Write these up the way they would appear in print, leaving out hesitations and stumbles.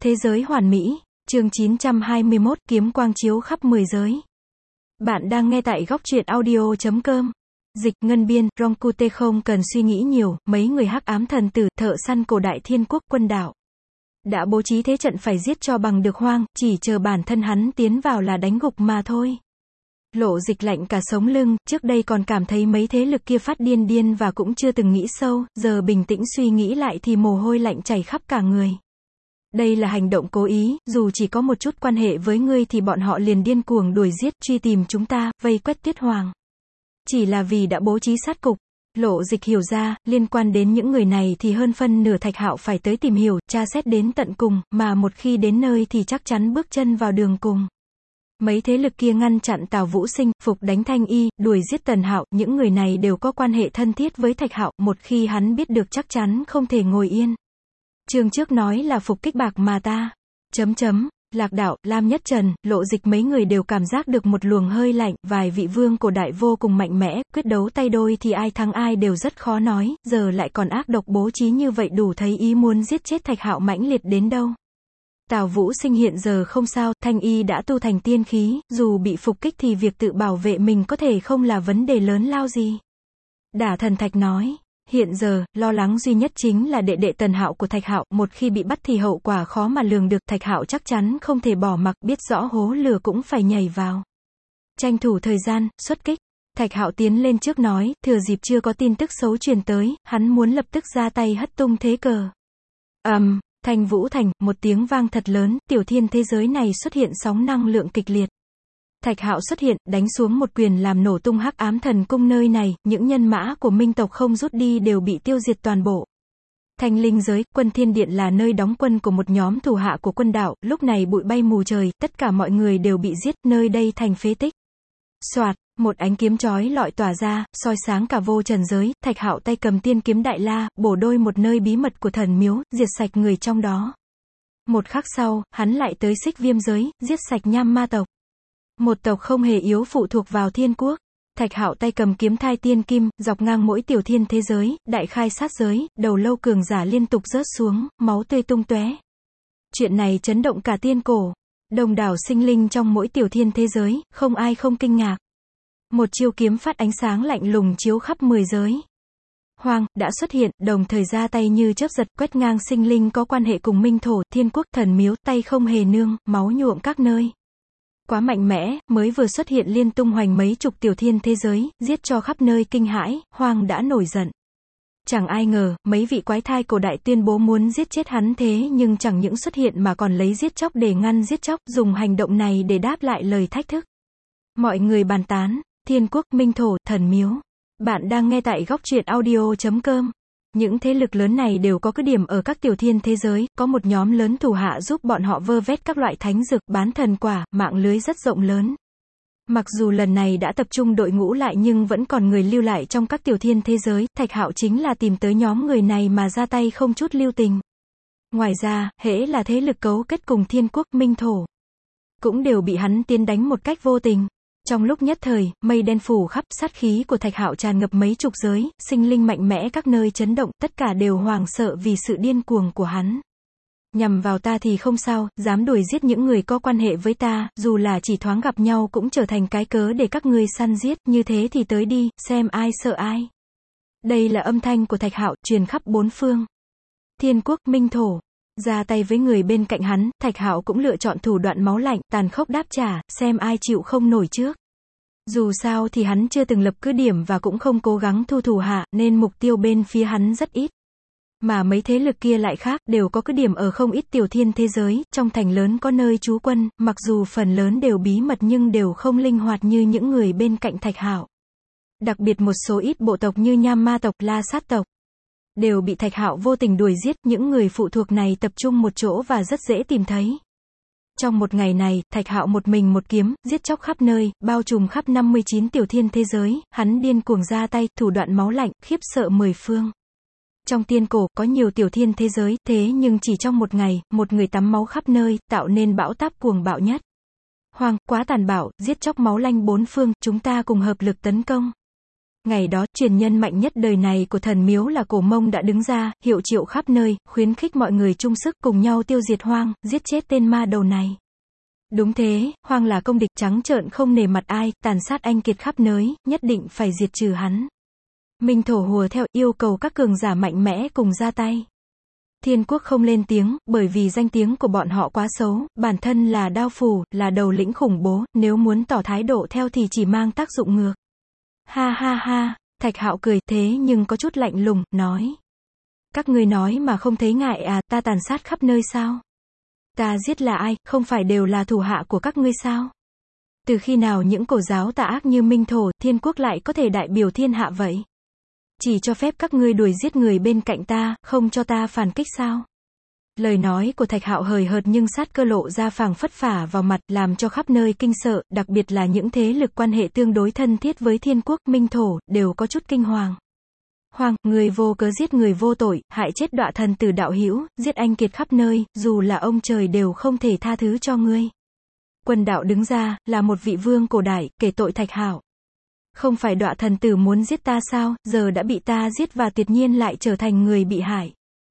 Thế giới hoàn mỹ, chương 921, kiếm quang chiếu khắp 10 giới. Bạn đang nghe tại góc truyện audio.com. Dịch, ngân biên, Rongkute không cần suy nghĩ nhiều, mấy người hắc ám thần tử, thợ săn cổ đại thiên quốc quân đảo. Đã bố trí thế trận phải giết cho bằng được Hoang, chỉ chờ bản thân hắn tiến vào là đánh gục mà thôi. Lộ Dịch lạnh cả sống lưng, trước đây còn cảm thấy mấy thế lực kia phát điên và cũng chưa từng nghĩ sâu, giờ bình tĩnh suy nghĩ lại thì mồ hôi lạnh chảy khắp cả người. Đây là hành động cố ý, dù chỉ có một chút quan hệ với ngươi thì bọn họ liền điên cuồng đuổi giết, truy tìm chúng ta, vây quét Tuyết Hoàng. Chỉ là vì đã bố trí sát cục. Lộ Dịch hiểu ra, liên quan đến những người này thì hơn phân nửa Thạch Hạo phải tới tìm hiểu, tra xét đến tận cùng, mà một khi đến nơi thì chắc chắn bước chân vào đường cùng. Mấy thế lực kia ngăn chặn Tào Vũ Sinh, phục đánh Thanh Y, đuổi giết Tần Hạo, những người này đều có quan hệ thân thiết với Thạch Hạo, một khi hắn biết được chắc chắn không thể ngồi yên. Chương trước nói là phục kích bạc mà ta. Lạc Đạo, Lam Nhất Trần, Lộ Dịch mấy người đều cảm giác được một luồng hơi lạnh, vài vị vương cổ đại vô cùng mạnh mẽ, quyết đấu tay đôi thì ai thắng ai đều rất khó nói, giờ lại còn ác độc bố trí như vậy đủ thấy ý muốn giết chết Thạch Hạo mãnh liệt đến đâu. Tào Vũ Sinh hiện giờ không sao, Thanh Y đã tu thành tiên khí, dù bị phục kích thì việc tự bảo vệ mình có thể không là vấn đề lớn lao gì. Đả Thần Thạch nói. Hiện giờ, lo lắng duy nhất chính là đệ đệ Tần Hạo của Thạch Hạo, một khi bị bắt thì hậu quả khó mà lường được, Thạch Hạo chắc chắn không thể bỏ mặc, biết rõ hố lửa cũng phải nhảy vào. Tranh thủ thời gian, xuất kích. Thạch Hạo tiến lên trước nói, thừa dịp chưa có tin tức xấu truyền tới, hắn muốn lập tức ra tay hất tung thế cờ. Thanh Vũ Thành, một tiếng vang thật lớn, tiểu thiên thế giới này xuất hiện sóng năng lượng kịch liệt. Thạch Hạo xuất hiện, đánh xuống một quyền làm nổ tung hắc ám thần cung nơi này, những nhân mã của Minh tộc không rút đi đều bị tiêu diệt toàn bộ. Thanh linh giới, Quân Thiên Điện là nơi đóng quân của một nhóm thủ hạ của quân đảo, lúc này bụi bay mù trời, tất cả mọi người đều bị giết, nơi đây thành phế tích. Soạt, một ánh kiếm chói lọi tỏa ra, soi sáng cả vô trần giới, Thạch Hạo tay cầm tiên kiếm đại la, bổ đôi một nơi bí mật của thần miếu, diệt sạch người trong đó. Một khắc sau, hắn lại tới Xích Viêm giới, giết sạch Nham Ma tộc. Một tộc không hề yếu phụ thuộc vào thiên quốc. Thạch Hạo tay cầm kiếm thai tiên kim, dọc ngang mỗi tiểu thiên thế giới, đại khai sát giới, đầu lâu cường giả liên tục rớt xuống, máu tươi tung tóe. Chuyện này chấn động cả tiên cổ. Đông đảo sinh linh trong mỗi tiểu thiên thế giới, không ai không kinh ngạc. Một chiêu kiếm phát ánh sáng lạnh lùng chiếu khắp 10 giới. Hoang đã xuất hiện, đồng thời ra tay như chớp giật, quét ngang sinh linh có quan hệ cùng Minh thổ, thiên quốc, thần miếu, tay không hề nương, máu nhuộm các nơi. Quá mạnh mẽ, mới vừa xuất hiện liên tung hoành mấy chục tiểu thiên thế giới, giết cho khắp nơi kinh hãi, Hoang đã nổi giận. Chẳng ai ngờ, mấy vị quái thai cổ đại tuyên bố muốn giết chết hắn thế nhưng chẳng những xuất hiện mà còn lấy giết chóc để ngăn giết chóc, dùng hành động này để đáp lại lời thách thức. Mọi người bàn tán, thiên quốc, Minh thổ, thần miếu. Bạn đang nghe tại góc truyện audio.com. Những thế lực lớn này đều có cứ điểm ở các tiểu thiên thế giới, có một nhóm lớn thủ hạ giúp bọn họ vơ vét các loại thánh dược, bán thần quả, mạng lưới rất rộng lớn. Mặc dù lần này đã tập trung đội ngũ lại nhưng vẫn còn người lưu lại trong các tiểu thiên thế giới, Thạch Hạo chính là tìm tới nhóm người này mà ra tay không chút lưu tình. Ngoài ra, hễ là thế lực cấu kết cùng thiên quốc, Minh thổ, cũng đều bị hắn tiến đánh một cách vô tình. Trong lúc nhất thời, mây đen phủ khắp, sát khí của Thạch Hạo tràn ngập mấy chục giới, sinh linh mạnh mẽ các nơi chấn động, tất cả đều hoảng sợ vì sự điên cuồng của hắn. Nhằm vào ta thì không sao, dám đuổi giết những người có quan hệ với ta, dù là chỉ thoáng gặp nhau cũng trở thành cái cớ để các ngươi săn giết, như thế thì tới đi, xem ai sợ ai. Đây là âm thanh của Thạch Hạo, truyền khắp bốn phương. Thiên quốc, Minh thổ. Ra tay với người bên cạnh hắn, Thạch Hạo cũng lựa chọn thủ đoạn máu lạnh, tàn khốc đáp trả, xem ai chịu không nổi trước. Dù sao thì hắn chưa từng lập cứ điểm và cũng không cố gắng thu thủ hạ, nên mục tiêu bên phía hắn rất ít. Mà mấy thế lực kia lại khác, đều có cứ điểm ở không ít tiểu thiên thế giới, trong thành lớn có nơi trú quân, mặc dù phần lớn đều bí mật nhưng đều không linh hoạt như những người bên cạnh Thạch Hạo. Đặc biệt một số ít bộ tộc như Nham Ma tộc, La Sát tộc, đều bị Thạch Hạo vô tình đuổi giết, những người phụ thuộc này tập trung một chỗ và rất dễ tìm thấy. Trong một ngày này, Thạch Hạo một mình một kiếm, giết chóc khắp nơi, bao trùm khắp 59 tiểu thiên thế giới, hắn điên cuồng ra tay, thủ đoạn máu lạnh, khiếp sợ 10 phương. Trong tiên cổ, có nhiều tiểu thiên thế giới, thế nhưng chỉ trong một ngày, một người tắm máu khắp nơi, tạo nên bão táp cuồng bạo nhất. Hoang, quá tàn bạo, giết chóc máu lanh bốn phương, chúng ta cùng hợp lực tấn công. Ngày đó, truyền nhân mạnh nhất đời này của thần miếu là Cổ Mông đã đứng ra, hiệu triệu khắp nơi, khuyến khích mọi người chung sức cùng nhau tiêu diệt Hoang, giết chết tên ma đầu này. Đúng thế, Hoang là công địch trắng trợn không nể mặt ai, tàn sát anh kiệt khắp nơi, nhất định phải diệt trừ hắn. Minh Thổ hùa theo, yêu cầu các cường giả mạnh mẽ cùng ra tay. Thiên Quốc không lên tiếng, bởi vì danh tiếng của bọn họ quá xấu, bản thân là đao phủ, là đầu lĩnh khủng bố, nếu muốn tỏ thái độ theo thì chỉ mang tác dụng ngược. Ha ha ha, Thạch Hạo cười, thế nhưng có chút lạnh lùng, nói. Các ngươi nói mà không thấy ngại à, ta tàn sát khắp nơi sao? Ta giết là ai, không phải đều là thủ hạ của các ngươi sao? Từ khi nào những cổ giáo tà ác như Minh Thổ, Thiên Quốc lại có thể đại biểu thiên hạ vậy? Chỉ cho phép các ngươi đuổi giết người bên cạnh ta, không cho ta phản kích sao? Lời nói của Thạch Hạo hời hợt nhưng sát cơ lộ ra phảng phất phả vào mặt, làm cho khắp nơi kinh sợ, đặc biệt là những thế lực quan hệ tương đối thân thiết với Thiên Quốc, Minh Thổ, đều có chút kinh hoàng. Hoang, người vô cớ giết người vô tội, hại chết đọa thần tử đạo hữu, giết anh kiệt khắp nơi, dù là ông trời đều không thể tha thứ cho ngươi. Quân đạo đứng ra, là một vị vương cổ đại, kể tội Thạch Hạo. Không phải đọa thần tử muốn giết ta sao, giờ đã bị ta giết và tuyệt nhiên lại trở thành người bị hại.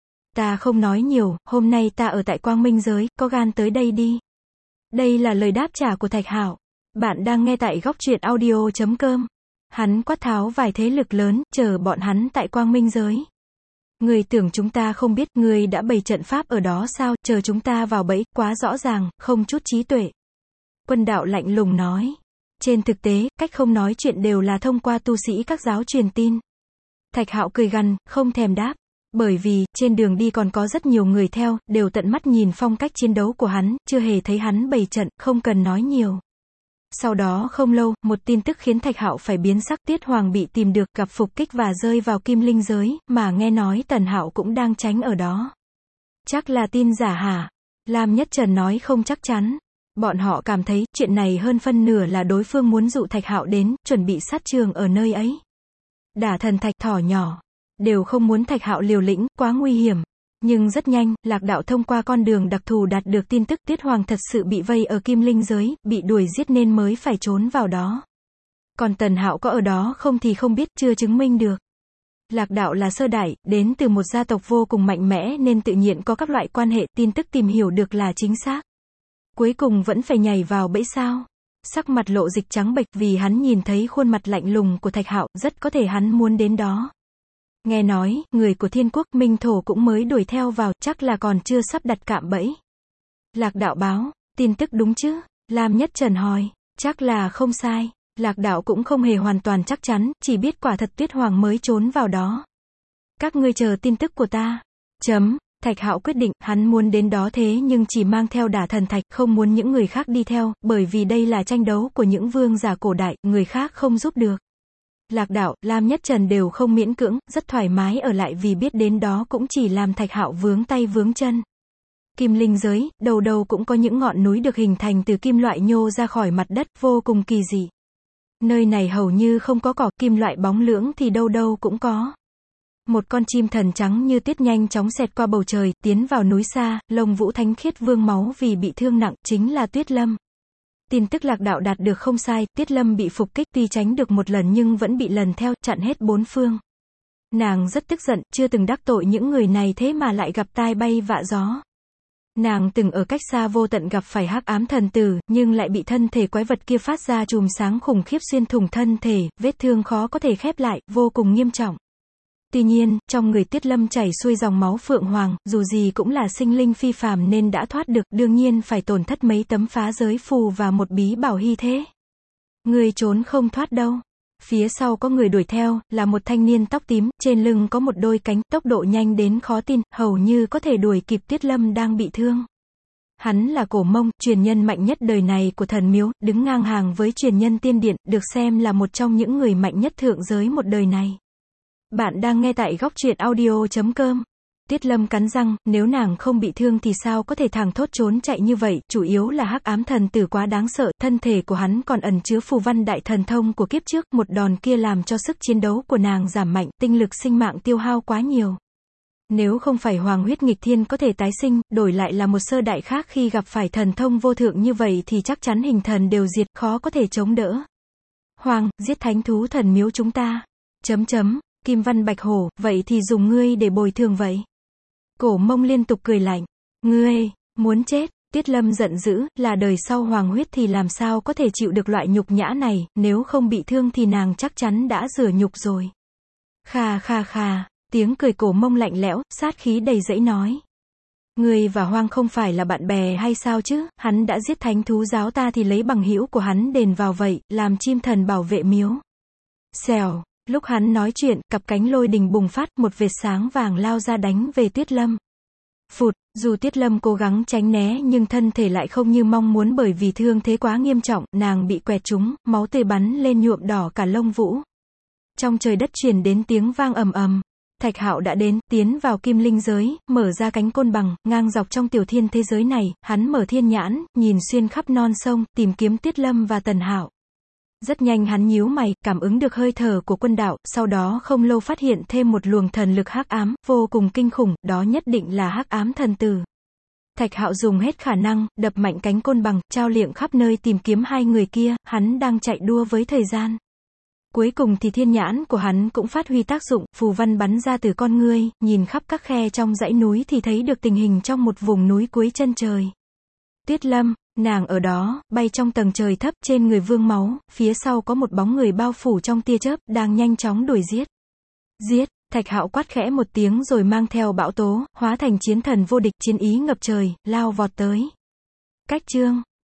Ta không nói nhiều, hôm nay ta ở tại Quang Minh giới, có gan tới đây đi. Đây là lời đáp trả của Thạch Hạo. Bạn đang nghe tại góc truyện audio.com. Hắn quát tháo vài thế lực lớn, chờ bọn hắn tại Quang Minh giới. Người tưởng chúng ta không biết, người đã bày trận pháp ở đó sao, chờ chúng ta vào bẫy, quá rõ ràng, không chút trí tuệ. Quân đạo lạnh lùng nói. Trên thực tế, cách không nói chuyện đều là thông qua tu sĩ các giáo truyền tin. Thạch Hạo cười gằn, không thèm đáp. Bởi vì, trên đường đi còn có rất nhiều người theo, đều tận mắt nhìn phong cách chiến đấu của hắn, chưa hề thấy hắn bày trận, không cần nói nhiều. Sau đó không lâu, một tin tức khiến Thạch Hạo phải biến sắc, Tiết Hoàng bị tìm được, gặp phục kích và rơi vào Kim Linh giới, mà nghe nói Tần Hạo cũng đang tránh ở đó. Chắc là tin giả hả? Lam Nhất Trần nói không chắc chắn. Bọn họ cảm thấy, chuyện này hơn phân nửa là đối phương muốn dụ Thạch Hạo đến, chuẩn bị sát trường ở nơi ấy. Đả thần thạch thỏ nhỏ, đều không muốn Thạch Hạo liều lĩnh, quá nguy hiểm. Nhưng rất nhanh, Lạc Đạo thông qua con đường đặc thù đạt được tin tức Tiết Hoàng thật sự bị vây ở Kim Linh giới, bị đuổi giết nên mới phải trốn vào đó. Còn Tần Hạo có ở đó không thì không biết, chưa chứng minh được. Lạc Đạo là sơ đại, đến từ một gia tộc vô cùng mạnh mẽ nên tự nhiên có các loại quan hệ, tin tức tìm hiểu được là chính xác. Cuối cùng vẫn phải nhảy vào bẫy sao. Sắc mặt Lộ Dịch trắng bệch vì hắn nhìn thấy khuôn mặt lạnh lùng của Thạch Hạo, rất có thể hắn muốn đến đó. Nghe nói, người của Thiên Quốc, Minh Thổ cũng mới đuổi theo vào, chắc là còn chưa sắp đặt cạm bẫy. Lạc Đạo báo, tin tức đúng chứ? Lam Nhất Trần hỏi, chắc là không sai. Lạc Đạo cũng không hề hoàn toàn chắc chắn, chỉ biết quả thật Tiết Hoàng mới trốn vào đó. Các ngươi chờ tin tức của ta. Thạch Hạo quyết định, hắn muốn đến đó thế nhưng chỉ mang theo Đả thần thạch, không muốn những người khác đi theo, bởi vì đây là tranh đấu của những vương giả cổ đại, người khác không giúp được. Lạc Đạo, Lam Nhất Trần đều không miễn cưỡng, rất thoải mái ở lại vì biết đến đó cũng chỉ làm Thạch Hạo vướng tay vướng chân. Kim Linh giới, đầu đầu cũng có những ngọn núi được hình thành từ kim loại nhô ra khỏi mặt đất, vô cùng kỳ dị. Nơi này hầu như không có cỏ, kim loại bóng lưỡng thì đâu đâu cũng có. Một con chim thần trắng như tuyết nhanh chóng xẹt qua bầu trời, tiến vào núi xa, lông vũ thánh khiết vương máu vì bị thương nặng, chính là Tuyết Lâm. Tin tức Lạc Đạo đạt được không sai, Tuyết Lâm bị phục kích tuy tránh được một lần nhưng vẫn bị lần theo, chặn hết bốn phương. Nàng rất tức giận, chưa từng đắc tội những người này thế mà lại gặp tai bay vạ gió. Nàng từng ở cách xa vô tận gặp phải Hắc Ám thần tử, nhưng lại bị thân thể quái vật kia phát ra chùm sáng khủng khiếp xuyên thủng thân thể, vết thương khó có thể khép lại, vô cùng nghiêm trọng. Tuy nhiên, trong người Tuyết Lâm chảy xuôi dòng máu phượng hoàng, dù gì cũng là sinh linh phi phàm nên đã thoát được, đương nhiên phải tổn thất mấy tấm phá giới phù và một bí bảo hy thế. Người trốn không thoát đâu. Phía sau có người đuổi theo, là một thanh niên tóc tím, trên lưng có một đôi cánh, tốc độ nhanh đến khó tin, hầu như có thể đuổi kịp Tuyết Lâm đang bị thương. Hắn là Cổ Mông, truyền nhân mạnh nhất đời này của thần miếu, đứng ngang hàng với truyền nhân tiên điện, được xem là một trong những người mạnh nhất thượng giới một đời này. Bạn đang nghe tại góc truyện audio.com. Tuyết Lâm cắn răng, nếu nàng không bị thương thì sao có thể thẳng thốt trốn chạy như vậy, chủ yếu là Hắc Ám thần tử quá đáng sợ, thân thể của hắn còn ẩn chứa phù văn đại thần thông của kiếp trước, một đòn kia làm cho sức chiến đấu của nàng giảm mạnh, tinh lực sinh mạng tiêu hao quá nhiều. Nếu không phải Hoàng huyết nghịch thiên có thể tái sinh, đổi lại là một sơ đại khác khi gặp phải thần thông vô thượng như vậy thì chắc chắn hình thần đều diệt, khó có thể chống đỡ. Hoàng, giết thánh thú thần miếu chúng ta. Kim Văn Bạch Hổ, vậy thì dùng ngươi để bồi thường vậy. Cổ Mông liên tục cười lạnh. Ngươi, muốn chết. Tiết Lâm giận dữ, là đời sau hoàng huyết thì làm sao có thể chịu được loại nhục nhã này, nếu không bị thương thì nàng chắc chắn đã rửa nhục rồi. Khà khà khà, tiếng cười Cổ Mông lạnh lẽo, sát khí đầy dẫy nói. Ngươi và Hoang không phải là bạn bè hay sao chứ, hắn đã giết thánh thú giáo ta thì lấy bằng hữu của hắn đền vào vậy, làm chim thần bảo vệ miếu. Xèo, lúc hắn nói chuyện, cặp cánh lôi đình bùng phát, một vệt sáng vàng lao ra đánh về Tiết Lâm. Phụt, dù Tiết Lâm cố gắng tránh né nhưng thân thể lại không như mong muốn bởi vì thương thế quá nghiêm trọng, nàng bị quẹt trúng, máu tươi bắn lên nhuộm đỏ cả lông vũ. Trong trời đất truyền đến tiếng vang ầm ầm. Thạch Hạo đã đến, tiến vào kim linh giới, mở ra cánh côn bằng, ngang dọc trong tiểu thiên thế giới này, hắn mở thiên nhãn, nhìn xuyên khắp non sông, tìm kiếm Tiết Lâm và Tần Hạo. Rất nhanh hắn nhíu mày, cảm ứng được hơi thở của quân đạo, sau đó không lâu phát hiện thêm một luồng thần lực hắc ám, vô cùng kinh khủng, đó nhất định là hắc ám thần tử. Thạch Hạo dùng hết khả năng, đập mạnh cánh côn bằng, trao liệng khắp nơi tìm kiếm hai người kia, hắn đang chạy đua với thời gian. Cuối cùng thì thiên nhãn của hắn cũng phát huy tác dụng, phù văn bắn ra từ con ngươi, nhìn khắp các khe trong dãy núi thì thấy được tình hình trong một vùng núi cuối chân trời. Tiết Lâm, nàng ở đó, bay trong tầng trời thấp, trên người vương máu, phía sau có một bóng người bao phủ trong tia chớp, đang nhanh chóng đuổi giết. Giết, Thạch Hạo quát khẽ một tiếng rồi mang theo bão tố, hóa thành chiến thần vô địch, chiến ý ngập trời, lao vọt tới. Cách chương